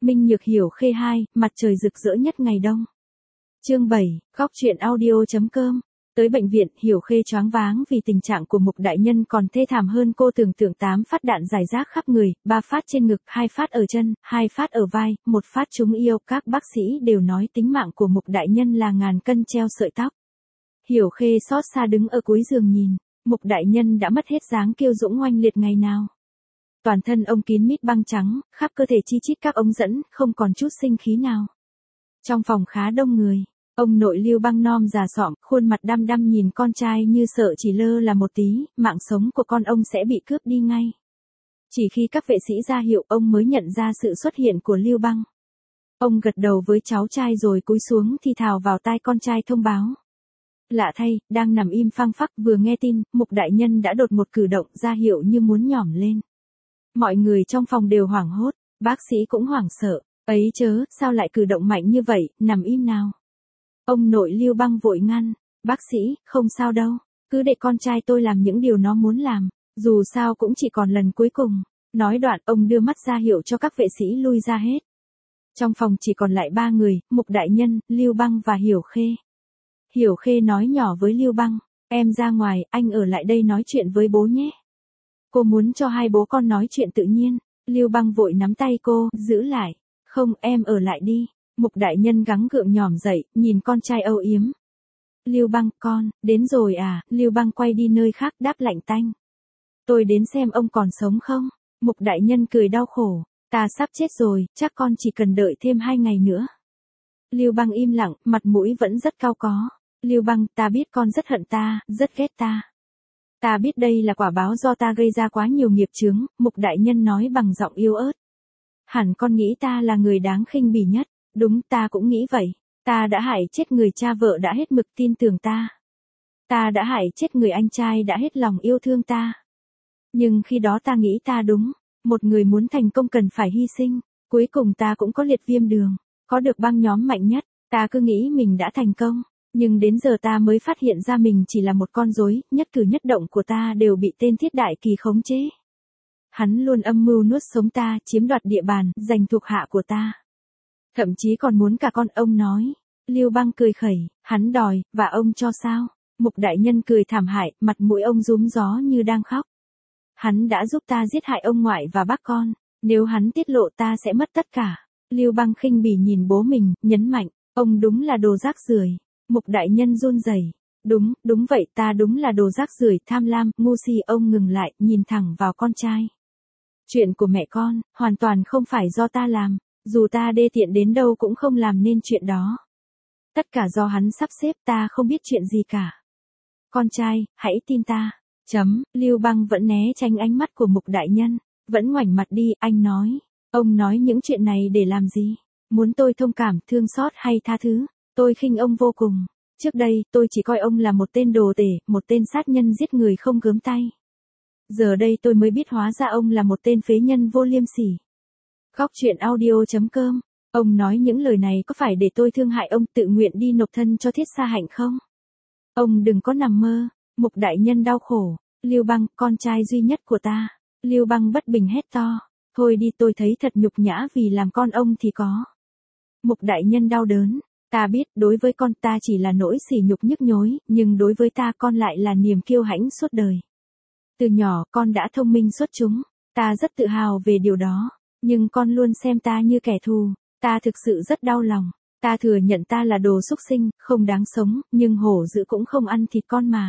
Minh Nhược Hiểu Khê 2, mặt trời rực rỡ nhất ngày đông. Chương 7, góc truyện audio.com. Tới bệnh viện, Hiểu Khê choáng váng vì tình trạng của Mục đại nhân còn thê thảm hơn cô tưởng tượng. 8 phát đạn rải rác khắp người, 3 phát trên ngực, 2 phát ở chân, 2 phát ở vai, 1 phát trúng yêu. Các bác sĩ đều nói tính mạng của Mục đại nhân là ngàn cân treo sợi tóc. Hiểu Khê xót xa đứng ở cuối giường nhìn, Mục đại nhân đã mất hết dáng kiêu dũng oanh liệt ngày nào. Toàn thân ông kín mít băng trắng, khắp cơ thể chi chít các ống dẫn, không còn chút sinh khí nào. Trong phòng khá đông người, ông nội Lưu Băng nom già sọm, khuôn mặt đăm đăm nhìn con trai như sợ chỉ lơ là một tí, mạng sống của con ông sẽ bị cướp đi ngay. Chỉ khi các vệ sĩ ra hiệu ông mới nhận ra sự xuất hiện của Lưu Băng. Ông gật đầu với cháu trai rồi cúi xuống thì thào vào tai con trai thông báo. Lạ thay, đang nằm im phăng phắc vừa nghe tin, Mục đại nhân đã đột một cử động ra hiệu như muốn nhỏm lên. Mọi người trong phòng đều hoảng hốt, bác sĩ cũng hoảng sợ, ấy chớ, sao lại cử động mạnh như vậy, nằm im nào. Ông nội Lưu Băng vội ngăn, bác sĩ, không sao đâu, cứ để con trai tôi làm những điều nó muốn làm, dù sao cũng chỉ còn lần cuối cùng. Nói đoạn, ông đưa mắt ra hiệu cho các vệ sĩ lui ra hết. Trong phòng chỉ còn lại 3 người, Mục đại nhân, Lưu Băng và Hiểu Khê. Hiểu Khê nói nhỏ với Lưu Băng, em ra ngoài, anh ở lại đây nói chuyện với bố nhé. Cô muốn cho hai bố con nói chuyện tự nhiên. Lưu Băng vội nắm tay cô, giữ lại. Không, em ở lại đi. Mục đại nhân gắng gượng nhòm dậy, nhìn con trai âu yếm. Lưu Băng, con, đến rồi à? Lưu Băng quay đi nơi khác đáp lạnh tanh. Tôi đến xem ông còn sống không? Mục đại nhân cười đau khổ. Ta sắp chết rồi, chắc con chỉ cần đợi thêm 2 ngày nữa. Lưu Băng im lặng, mặt mũi vẫn rất cao có. Lưu Băng, ta biết con rất hận ta, rất ghét ta. Ta biết đây là quả báo do ta gây ra quá nhiều nghiệp chướng, Mục đại nhân nói bằng giọng yếu ớt. Hẳn con nghĩ ta là người đáng khinh bỉ nhất, đúng ta cũng nghĩ vậy. Ta đã hại chết người cha vợ đã hết mực tin tưởng ta. Ta đã hại chết người anh trai đã hết lòng yêu thương ta. Nhưng khi đó ta nghĩ ta đúng, một người muốn thành công cần phải hy sinh, cuối cùng ta cũng có liệt viêm đường, có được băng nhóm mạnh nhất, ta cứ nghĩ mình đã thành công. Nhưng đến giờ ta mới phát hiện ra mình chỉ là một con rối, nhất cử nhất động của ta đều bị tên Thiết Đại Kỳ khống chế. Hắn luôn âm mưu nuốt sống ta, chiếm đoạt địa bàn, giành thuộc hạ của ta. Thậm chí còn muốn cả con ông nói. Lưu Băng cười khẩy, hắn đòi, và ông cho sao? Mục đại nhân cười thảm hại, mặt mũi ông rúm gió như đang khóc. Hắn đã giúp ta giết hại ông ngoại và bác con, nếu hắn tiết lộ ta sẽ mất tất cả. Lưu Băng khinh bỉ nhìn bố mình, nhấn mạnh, ông đúng là đồ rác rưởi. Mục đại nhân run rẩy. Đúng vậy, ta đúng là đồ rác rưởi, tham lam, ngu si. Ông ngừng lại, nhìn thẳng vào con trai. Chuyện của mẹ con, hoàn toàn không phải do ta làm, dù ta đê tiện đến đâu cũng không làm nên chuyện đó. Tất cả do hắn sắp xếp, ta không biết chuyện gì cả. Con trai, hãy tin ta. Lưu Băng vẫn né tránh ánh mắt của Mục đại nhân, vẫn ngoảnh mặt đi, anh nói. Ông nói những chuyện này để làm gì? Muốn tôi thông cảm, thương xót hay tha thứ? Tôi khinh ông vô cùng. Trước đây, tôi chỉ coi ông là một tên đồ tể, một tên sát nhân giết người không gớm tay. Giờ đây tôi mới biết hóa ra ông là một tên phế nhân vô liêm sỉ. Góc truyện audio.com. Ông nói những lời này có phải để tôi thương hại ông tự nguyện đi nộp thân cho Thiết Sa Hạnh không? Ông đừng có nằm mơ. Mục đại nhân đau khổ. Lưu Băng, con trai duy nhất của ta. Lưu Băng bất bình hét to. Thôi đi, tôi thấy thật nhục nhã vì làm con ông thì có. Mục đại nhân đau đớn. Ta biết, đối với con ta chỉ là nỗi sỉ nhục nhức nhối, nhưng đối với ta con lại là niềm kiêu hãnh suốt đời. Từ nhỏ, con đã thông minh xuất chúng, ta rất tự hào về điều đó, nhưng con luôn xem ta như kẻ thù, ta thực sự rất đau lòng, ta thừa nhận ta là đồ súc sinh, không đáng sống, nhưng hổ dữ cũng không ăn thịt con mà.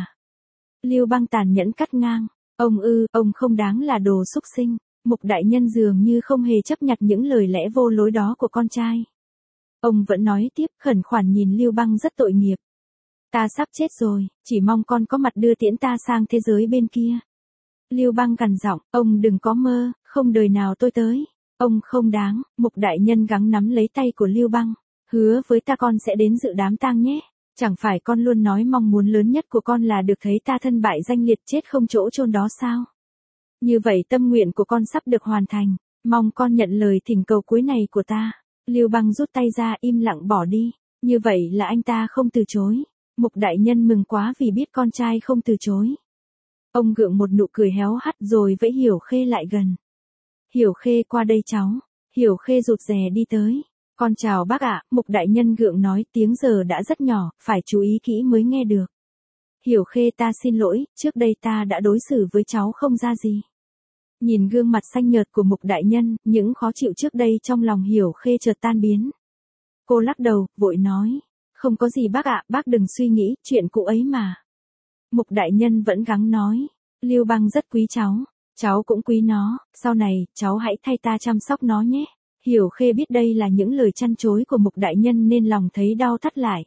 Lưu Băng tàn nhẫn cắt ngang, ông không đáng là đồ súc sinh. Mục đại nhân dường như không hề chấp nhận những lời lẽ vô lối đó của con trai. Ông vẫn nói tiếp, khẩn khoản nhìn Lưu Băng rất tội nghiệp. Ta sắp chết rồi, chỉ mong con có mặt đưa tiễn ta sang thế giới bên kia. Lưu Băng gằn giọng, ông đừng có mơ, không đời nào tôi tới. Ông không đáng. Mục đại nhân gắng nắm lấy tay của Lưu Băng. Hứa với ta con sẽ đến dự đám tang nhé. Chẳng phải con luôn nói mong muốn lớn nhất của con là được thấy ta thân bại danh liệt chết không chỗ chôn đó sao? Như vậy tâm nguyện của con sắp được hoàn thành. Mong con nhận lời thỉnh cầu cuối này của ta. Lưu Băng rút tay ra im lặng bỏ đi. Như vậy là anh ta không từ chối. Mục đại nhân mừng quá vì biết con trai không từ chối. Ông gượng một nụ cười héo hắt rồi vẫy Hiểu Khê lại gần. Hiểu Khê qua đây cháu. Hiểu Khê rụt rè đi tới. Con chào bác ạ, Mục đại nhân gượng nói tiếng giờ đã rất nhỏ, phải chú ý kỹ mới nghe được. Hiểu Khê ta xin lỗi, trước đây ta đã đối xử với cháu không ra gì. Nhìn gương mặt xanh nhợt của Mục đại nhân, những khó chịu trước đây trong lòng Hiểu Khê chợt tan biến. Cô lắc đầu, vội nói. Không có gì bác ạ, bác đừng suy nghĩ, chuyện cũ ấy mà. Mục đại nhân vẫn gắng nói. Lưu Băng rất quý cháu cũng quý nó, sau này, cháu hãy thay ta chăm sóc nó nhé. Hiểu Khê biết đây là những lời chăn chối của Mục đại nhân nên lòng thấy đau thắt lại.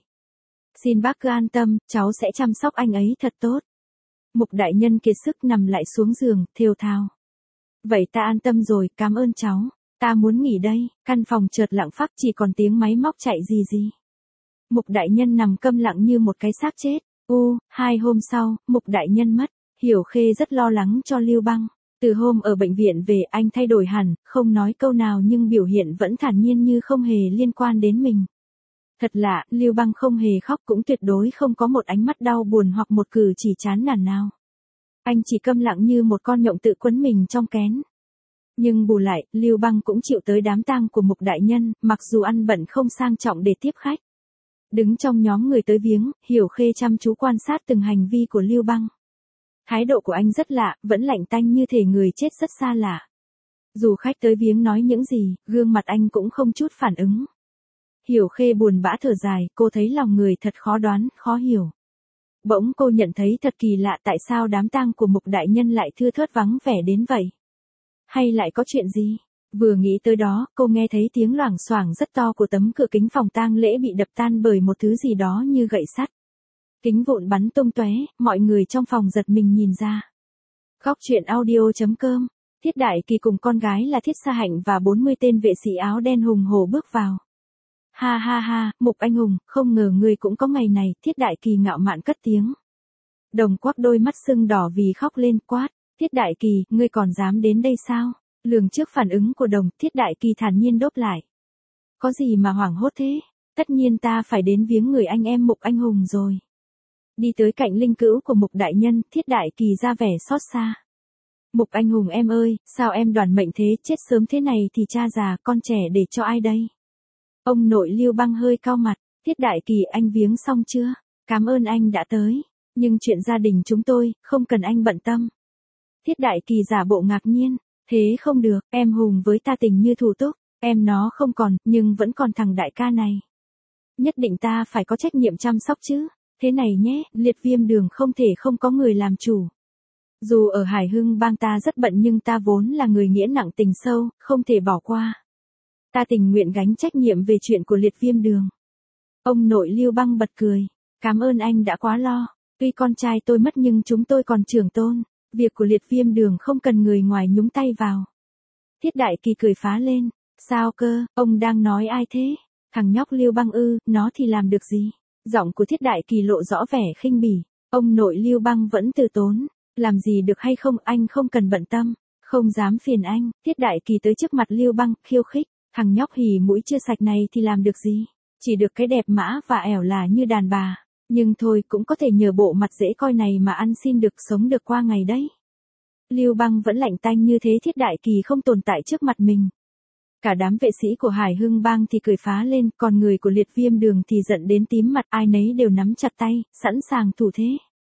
Xin bác cứ an tâm, cháu sẽ chăm sóc anh ấy thật tốt. Mục đại nhân kiệt sức nằm lại xuống giường, thều thào. Vậy ta an tâm rồi, cảm ơn cháu. Ta muốn nghỉ đây, căn phòng chợt lặng phắc chỉ còn tiếng máy móc chạy gì. Mục đại nhân nằm câm lặng như một cái xác chết. 2 hôm sau, Mục đại nhân mất. Hiểu Khê rất lo lắng cho Lưu Băng. Từ hôm ở bệnh viện về anh thay đổi hẳn, không nói câu nào nhưng biểu hiện vẫn thản nhiên như không hề liên quan đến mình. Thật lạ, Lưu Băng không hề khóc cũng tuyệt đối không có một ánh mắt đau buồn hoặc một cử chỉ chán nản nào. Anh chỉ câm lặng như một con nhộng tự quấn mình trong kén. Nhưng bù lại, Lưu Băng cũng chịu tới đám tang của Mục đại nhân, mặc dù ăn bận không sang trọng để tiếp khách. Đứng trong nhóm người tới viếng, Hiểu Khê chăm chú quan sát từng hành vi của Lưu Băng. Thái độ của anh rất lạ, vẫn lạnh tanh như thể người chết rất xa lạ. Dù khách tới viếng nói những gì, gương mặt anh cũng không chút phản ứng. Hiểu Khê buồn bã thở dài, cô thấy lòng người thật khó đoán, khó hiểu. Bỗng cô nhận thấy thật kỳ lạ tại sao đám tang của Mục đại nhân lại thưa thớt vắng vẻ đến vậy. Hay lại có chuyện gì? Vừa nghĩ tới đó, cô nghe thấy tiếng loảng xoảng rất to của tấm cửa kính phòng tang lễ bị đập tan bởi một thứ gì đó như gậy sắt. Kính vụn bắn tung tóe, mọi người trong phòng giật mình nhìn ra. Góc truyện audio.com. Thiết Đại Kỳ cùng con gái là Thiết Sa Hạnh và 40 tên vệ sĩ áo đen hùng hổ bước vào. Ha ha ha, Mục anh hùng, không ngờ ngươi cũng có ngày này, Thiết Đại Kỳ ngạo mạn cất tiếng. Đồng quắc đôi mắt sưng đỏ vì khóc lên quát. Thiết Đại Kỳ, ngươi còn dám đến đây sao? Lường trước phản ứng của Đồng, Thiết Đại Kỳ thản nhiên đáp lại. Có gì mà hoảng hốt thế? Tất nhiên ta phải đến viếng người anh em Mục anh hùng rồi. Đi tới cạnh linh cữu của Mục đại nhân, Thiết Đại Kỳ ra vẻ xót xa. Mục anh hùng em ơi, sao em đoản mệnh thế, chết sớm thế này thì cha già, con trẻ để cho ai đây? Ông nội Lưu Băng hơi cau mặt. Thiết Đại Kỳ, anh viếng xong chưa? Cảm ơn anh đã tới. Nhưng chuyện gia đình chúng tôi, không cần anh bận tâm. Thiết Đại Kỳ giả bộ ngạc nhiên. Thế không được, em Hùng với ta tình như thủ túc. Em nó không còn, nhưng vẫn còn thằng đại ca này. Nhất định ta phải có trách nhiệm chăm sóc chứ. Thế này nhé, liệt viêm đường không thể không có người làm chủ. Dù ở Hải Hưng bang ta rất bận nhưng ta vốn là người nghĩa nặng tình sâu, không thể bỏ qua. Ta tình nguyện gánh trách nhiệm về chuyện của liệt viêm đường. Ông nội Lưu Băng bật cười. Cảm ơn anh đã quá lo. Tuy con trai tôi mất nhưng chúng tôi còn trưởng tôn. Việc của liệt viêm đường không cần người ngoài nhúng tay vào. Thiết Đại Kỳ cười phá lên. Sao cơ, ông đang nói ai thế? Thằng nhóc Lưu Băng ư, nó thì làm được gì? Giọng của Thiết Đại Kỳ lộ rõ vẻ khinh bỉ. Ông nội Lưu Băng vẫn từ tốn. Làm gì được hay không, anh không cần bận tâm. Không dám phiền anh. Thiết Đại Kỳ tới trước mặt Lưu Băng, khiêu khích. Thằng nhóc hỉ mũi chưa sạch này thì làm được gì? Chỉ được cái đẹp mã và ẻo là như đàn bà. Nhưng thôi cũng có thể nhờ bộ mặt dễ coi này mà ăn xin được sống được qua ngày đấy. Lưu Băng vẫn lạnh tanh như thế, Thiết Đại Kỳ không tồn tại trước mặt mình. Cả đám vệ sĩ của Hải Hưng bang thì cười phá lên, còn người của liệt viêm đường thì giận đến tím mặt, ai nấy đều nắm chặt tay, sẵn sàng thủ thế.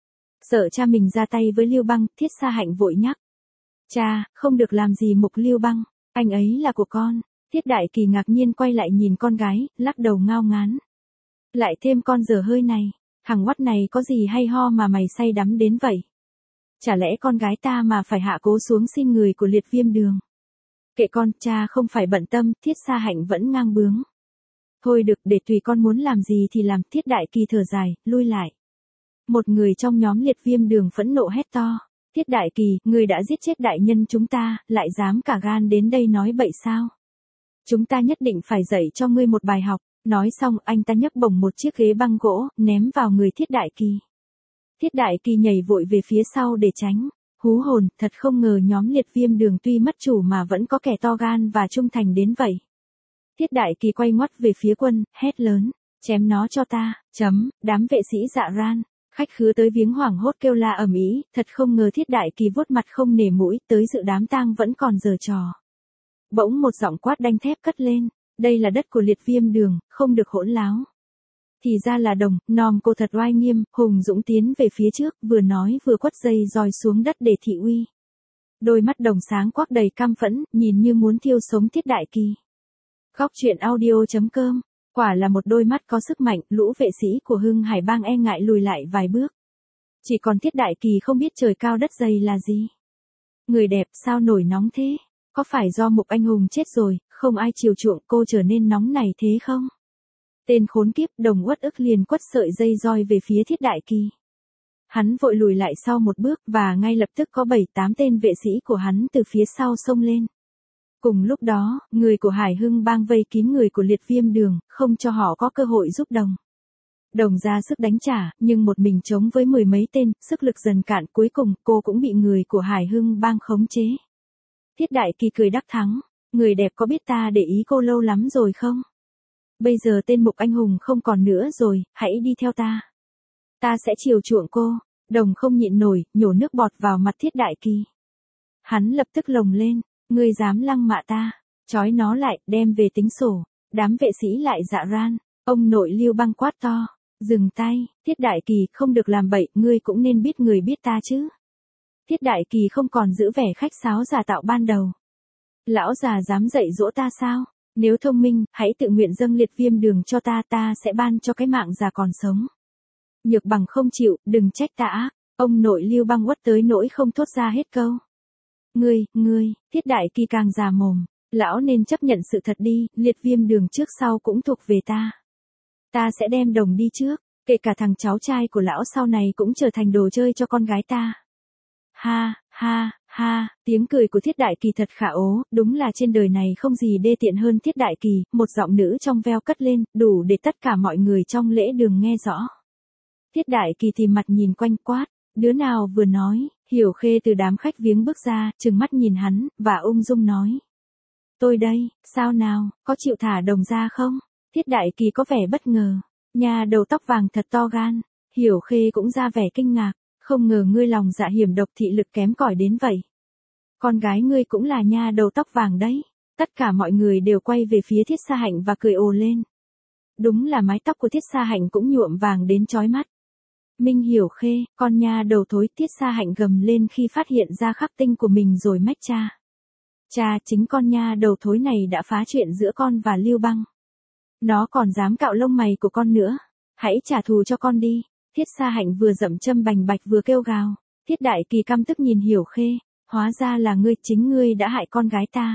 Sợ cha mình ra tay với Lưu Băng, Thiết Sa Hạnh vội nhắc. Cha, không được làm gì Mục Lưu Băng, anh ấy là của con. Thiết Đại Kỳ ngạc nhiên quay lại nhìn con gái, lắc đầu ngao ngán. Lại thêm con dở hơi này, thằng oắt này có gì hay ho mà mày say đắm đến vậy? Chả lẽ con gái ta mà phải hạ cố xuống xin người của liệt viêm đường? Kệ con, cha không phải bận tâm, Thiết Sa Hạnh vẫn ngang bướng. Thôi được, để tùy con muốn làm gì thì làm. Thiết Đại Kỳ thở dài, lui lại. Một người trong nhóm liệt viêm đường phẫn nộ hét to. Thiết Đại Kỳ, người đã giết chết đại nhân chúng ta, lại dám cả gan đến đây nói bậy sao? Chúng ta nhất định phải dạy cho ngươi một bài học. Nói xong anh ta nhấc bổng một chiếc ghế băng gỗ, ném vào người Thiết Đại Kỳ. Thiết Đại Kỳ nhảy vội về phía sau để tránh. Hú hồn, thật không ngờ nhóm liệt viêm đường tuy mất chủ mà vẫn có kẻ to gan và trung thành đến vậy. Thiết Đại Kỳ quay ngoắt về phía quân, hét lớn. Chém nó cho ta, đám vệ sĩ dạ ran. Khách khứa tới viếng hoảng hốt kêu la ầm ĩ, thật không ngờ Thiết Đại Kỳ vuốt mặt không nể mũi, tới dự đám tang vẫn còn giở trò. Bỗng một giọng quát đanh thép cất lên, đây là đất của Liệt Viêm Đường, không được hỗn láo. Thì ra là Đồng, nom cô thật oai nghiêm, hùng dũng tiến về phía trước, vừa nói vừa quất dây roi xuống đất để thị uy. Đôi mắt Đồng sáng quắc đầy căm phẫn, nhìn như muốn thiêu sống Thiết Đại Kỳ. Góc truyện audio.com, quả là một đôi mắt có sức mạnh, lũ vệ sĩ của Hưng Hải Bang e ngại lùi lại vài bước. Chỉ còn Thiết Đại Kỳ không biết trời cao đất dày là gì. Người đẹp sao nổi nóng thế? Có phải do Mục Anh Hùng chết rồi, không ai chiều chuộng cô trở nên nóng này thế không? Tên khốn kiếp, Đồng uất ức liền quất sợi dây roi về phía Thiết Đại Kỳ. Hắn vội lùi lại sau một bước và ngay lập tức có 7-8 tên vệ sĩ của hắn từ phía sau xông lên. Cùng lúc đó, người của Hải Hưng Bang vây kín người của Liệt Viêm Đường, không cho họ có cơ hội giúp Đồng. Đồng ra sức đánh trả, nhưng một mình chống với 10 mấy tên, sức lực dần cạn, cuối cùng cô cũng bị người của Hải Hưng Bang khống chế. Thiết Đại Kỳ cười đắc thắng, người đẹp có biết ta để ý cô lâu lắm rồi không? Bây giờ tên Mục Anh Hùng không còn nữa rồi, hãy đi theo ta. Ta sẽ chiều chuộng cô. Đồng không nhịn nổi, nhổ nước bọt vào mặt Thiết Đại Kỳ. Hắn lập tức lồng lên, ngươi dám lăng mạ ta, trói nó lại, đem về tính sổ. Đám vệ sĩ lại dạ ran, ông nội Lưu Bang quát to, dừng tay, Thiết Đại Kỳ không được làm bậy, ngươi cũng nên biết người biết ta chứ. Thiết Đại Kỳ không còn giữ vẻ khách sáo giả tạo ban đầu. Lão già dám dạy dỗ ta sao? Nếu thông minh, hãy tự nguyện dâng Liệt Viêm Đường cho ta, ta sẽ ban cho cái mạng già còn sống. Nhược Bằng không chịu, đừng trách ta ác. Ông nội Lưu Bang uất tới nỗi không thốt ra hết câu. Ngươi, Thiết Đại Kỳ càng già mồm. Lão nên chấp nhận sự thật đi, Liệt Viêm Đường trước sau cũng thuộc về ta. Ta sẽ đem Đồng đi trước, kể cả thằng cháu trai của lão sau này cũng trở thành đồ chơi cho con gái ta. Ha, tiếng cười của Thiết Đại Kỳ thật khả ố, đúng là trên đời này không gì đê tiện hơn Thiết Đại Kỳ, một giọng nữ trong veo cất lên, đủ để tất cả mọi người trong lễ đường nghe rõ. Thiết Đại Kỳ thì mặt nhìn quanh quát, đứa nào vừa nói, Hiểu Khê từ đám khách viếng bước ra, trừng mắt nhìn hắn, và ung dung nói. Tôi đây, sao nào, có chịu thả Đồng ra không? Thiết Đại Kỳ có vẻ bất ngờ, nhà đầu tóc vàng thật to gan, Hiểu Khê cũng ra vẻ kinh ngạc. Không ngờ ngươi lòng dạ hiểm độc, thị lực kém cỏi đến vậy. Con gái ngươi cũng là nha đầu tóc vàng đấy. Tất cả mọi người đều quay về phía Thiết Sa Hạnh và cười ồ lên. Đúng là mái tóc của Thiết Sa Hạnh cũng nhuộm vàng đến chói mắt. Minh Hiểu Khê, con nha đầu thối, Thiết Sa Hạnh gầm lên khi phát hiện ra khắc tinh của mình rồi mách cha. Cha, chính con nha đầu thối này đã phá chuyện giữa con và Lưu Bang. Nó còn dám cạo lông mày của con nữa. Hãy trả thù cho con đi. Thiết Sa Hạnh vừa dậm châm bành bạch vừa kêu gào. Thiết Đại Kỳ căm tức nhìn Hiểu Khê, hóa ra là ngươi, chính ngươi đã hại con gái ta.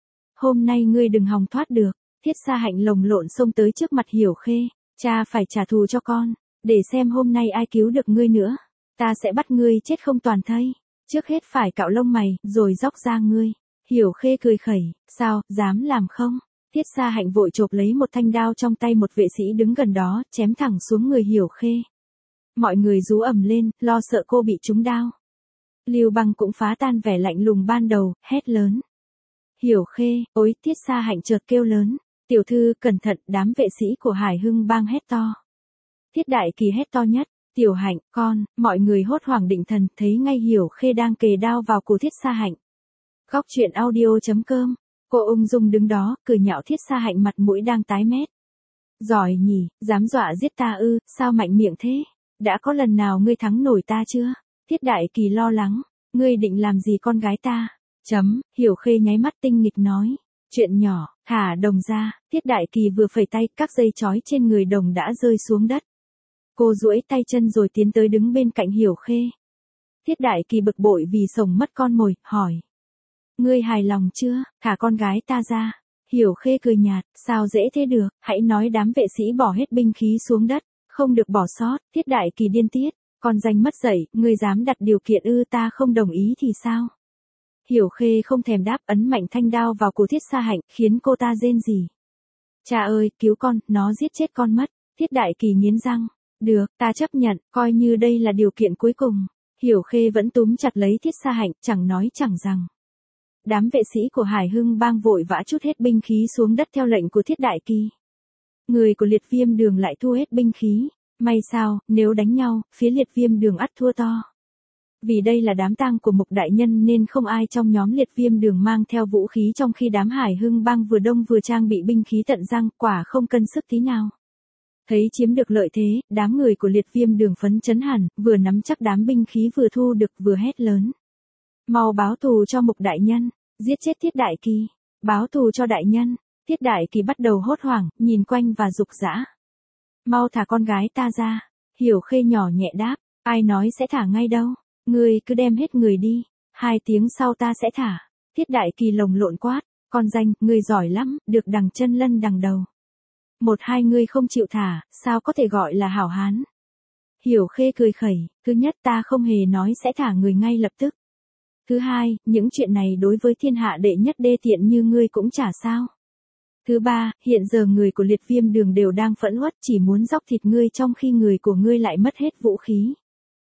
Hôm nay ngươi đừng hòng thoát được. Thiết Sa Hạnh lồng lộn xông tới trước mặt Hiểu Khê, cha phải trả thù cho con, để xem hôm nay ai cứu được ngươi nữa. Ta sẽ bắt ngươi chết không toàn thây. Trước hết phải cạo lông mày, rồi róc da ngươi. Hiểu Khê cười khẩy, sao, dám làm không? Thiết Sa Hạnh vội chộp lấy một thanh đao trong tay một vệ sĩ đứng gần đó, chém thẳng xuống người Hiểu Khê. Mọi người rú ầm lên, lo sợ cô bị trúng đao. Lưu Bang cũng phá tan vẻ lạnh lùng ban đầu, hét lớn. Hiểu Khê, ối, Thiết Sa Hạnh chợt kêu lớn. Tiểu thư, cẩn thận, đám vệ sĩ của Hải Hưng Bang hét to. Thiết Đại Kỳ hét to nhất, Tiểu Hạnh, con, mọi người hốt hoảng định thần, thấy ngay Hiểu Khê đang kề đao vào cổ Thiết Sa Hạnh. Góc truyện audio.com, cô ung dung đứng đó, cười nhạo Thiết Sa Hạnh mặt mũi đang tái mét. Giỏi nhỉ, dám dọa giết ta ư, sao mạnh miệng thế? Đã có lần nào ngươi thắng nổi ta chưa? Thiết Đại Kỳ lo lắng, ngươi định làm gì con gái ta? Hiểu Khê nháy mắt tinh nghịch nói, chuyện nhỏ, thả Đồng ra. Thiết Đại Kỳ vừa phẩy tay, các dây trói trên người Đồng đã rơi xuống đất. Cô duỗi tay chân rồi tiến tới đứng bên cạnh Hiểu Khê. Thiết Đại Kỳ bực bội vì sổng mất con mồi, hỏi. Ngươi hài lòng chưa, thả con gái ta ra. Hiểu Khê cười nhạt, sao dễ thế được, hãy nói đám vệ sĩ bỏ hết binh khí xuống đất. Không được bỏ sót. Thiết Đại Kỳ điên tiết, con danh mất dạy, ngươi dám đặt điều kiện ư, ta không đồng ý thì sao? Hiểu Khê không thèm đáp, ấn mạnh thanh đao vào cổ Thiết Sa Hạnh, khiến cô ta rên rỉ. Cha ơi, cứu con, nó giết chết con mất. Thiết Đại Kỳ nghiến răng, được, ta chấp nhận, coi như đây là điều kiện cuối cùng. Hiểu Khê vẫn túm chặt lấy Thiết Sa Hạnh, chẳng nói chẳng rằng. Đám vệ sĩ của Hải Hưng Bang vội vã trút hết binh khí xuống đất theo lệnh của Thiết Đại Kỳ. Người của Liệt Viêm Đường lại thu hết binh khí. May sao, nếu đánh nhau, phía Liệt Viêm Đường ắt thua to. Vì đây là đám tang của Mục đại nhân nên không ai trong nhóm Liệt Viêm Đường mang theo vũ khí, trong khi đám Hải Hưng Bang vừa đông vừa trang bị binh khí tận răng, quả không cân sức tí nào. Thấy chiếm được lợi thế, đám người của Liệt Viêm Đường phấn chấn hẳn, vừa nắm chắc đám binh khí vừa thu được vừa hét lớn. Mau báo thù cho Mục đại nhân, giết chết Thiết Đại Kỳ, báo thù cho đại nhân. Thiết Đại Kỳ bắt đầu hốt hoảng, nhìn quanh và rục rã. Mau thả con gái ta ra. Hiểu Khê nhỏ nhẹ đáp, ai nói sẽ thả ngay đâu, ngươi cứ đem hết người đi, 2 tiếng sau ta sẽ thả. Thiết Đại Kỳ lồng lộn quát, con danh, ngươi giỏi lắm, được đằng chân lân đằng đầu. 1-2 ngươi không chịu thả, sao có thể gọi là hảo hán. Hiểu Khê cười khẩy, thứ nhất ta không hề nói sẽ thả người ngay lập tức. Thứ hai, những chuyện này đối với thiên hạ đệ nhất đê tiện như ngươi cũng chả sao. Thứ ba, hiện giờ người của Liệt Viêm Đường đều đang phẫn uất chỉ muốn dóc thịt ngươi, trong khi người của ngươi lại mất hết vũ khí.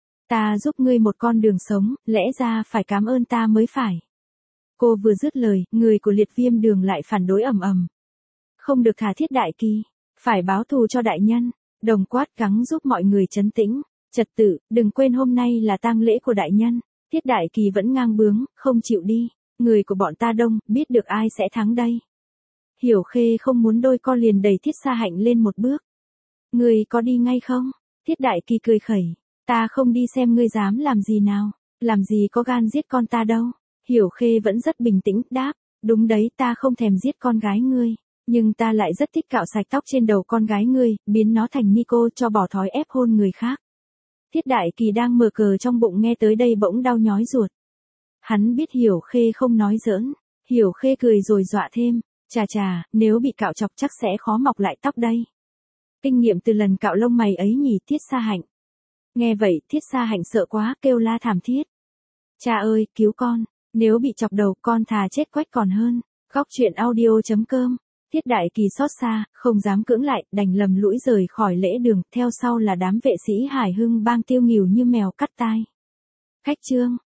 Ta giúp ngươi một con đường sống, lẽ ra phải cảm ơn ta mới phải. Cô vừa dứt lời, người của Liệt Viêm Đường lại phản đối ầm ầm. Không được thả Thiết Đại Kỳ, phải báo thù cho đại nhân. Đồng Quát gắng giúp mọi người trấn tĩnh, trật tự, đừng quên hôm nay là tang lễ của đại nhân. Thiết Đại Kỳ vẫn ngang bướng, không chịu đi. Người của bọn ta đông, biết được ai sẽ thắng đây. Hiểu Khê không muốn đôi co liền đẩy Thiết Sa Hạnh lên một bước. Ngươi có đi ngay không? Thiết Đại Kỳ cười khẩy. Ta không đi xem ngươi dám làm gì nào. Làm gì có gan giết con ta đâu. Hiểu Khê vẫn rất bình tĩnh, đáp. Đúng đấy, ta không thèm giết con gái ngươi. Nhưng ta lại rất thích cạo sạch tóc trên đầu con gái ngươi, biến nó thành ni cô, cho bỏ thói ép hôn người khác. Thiết Đại Kỳ đang mở cờ trong bụng nghe tới đây bỗng đau nhói ruột. Hắn biết Hiểu Khê không nói giỡn. Hiểu Khê cười rồi dọa thêm. Chà chà, nếu bị cạo chọc chắc sẽ khó mọc lại tóc đây. Kinh nghiệm từ lần cạo lông mày ấy nhỉ, Thiết Sa Hạnh. Nghe vậy, Thiết Sa Hạnh sợ quá, kêu la thảm thiết. Cha ơi, cứu con, nếu bị chọc đầu con thà chết quách còn hơn. Góc truyện audio.com. Thiết Đại Kỳ xót xa, không dám cưỡng lại, đành lầm lũi rời khỏi lễ đường, theo sau là đám vệ sĩ Hải Hưng Bang tiêu nghỉu như mèo cắt tai. Khách trương.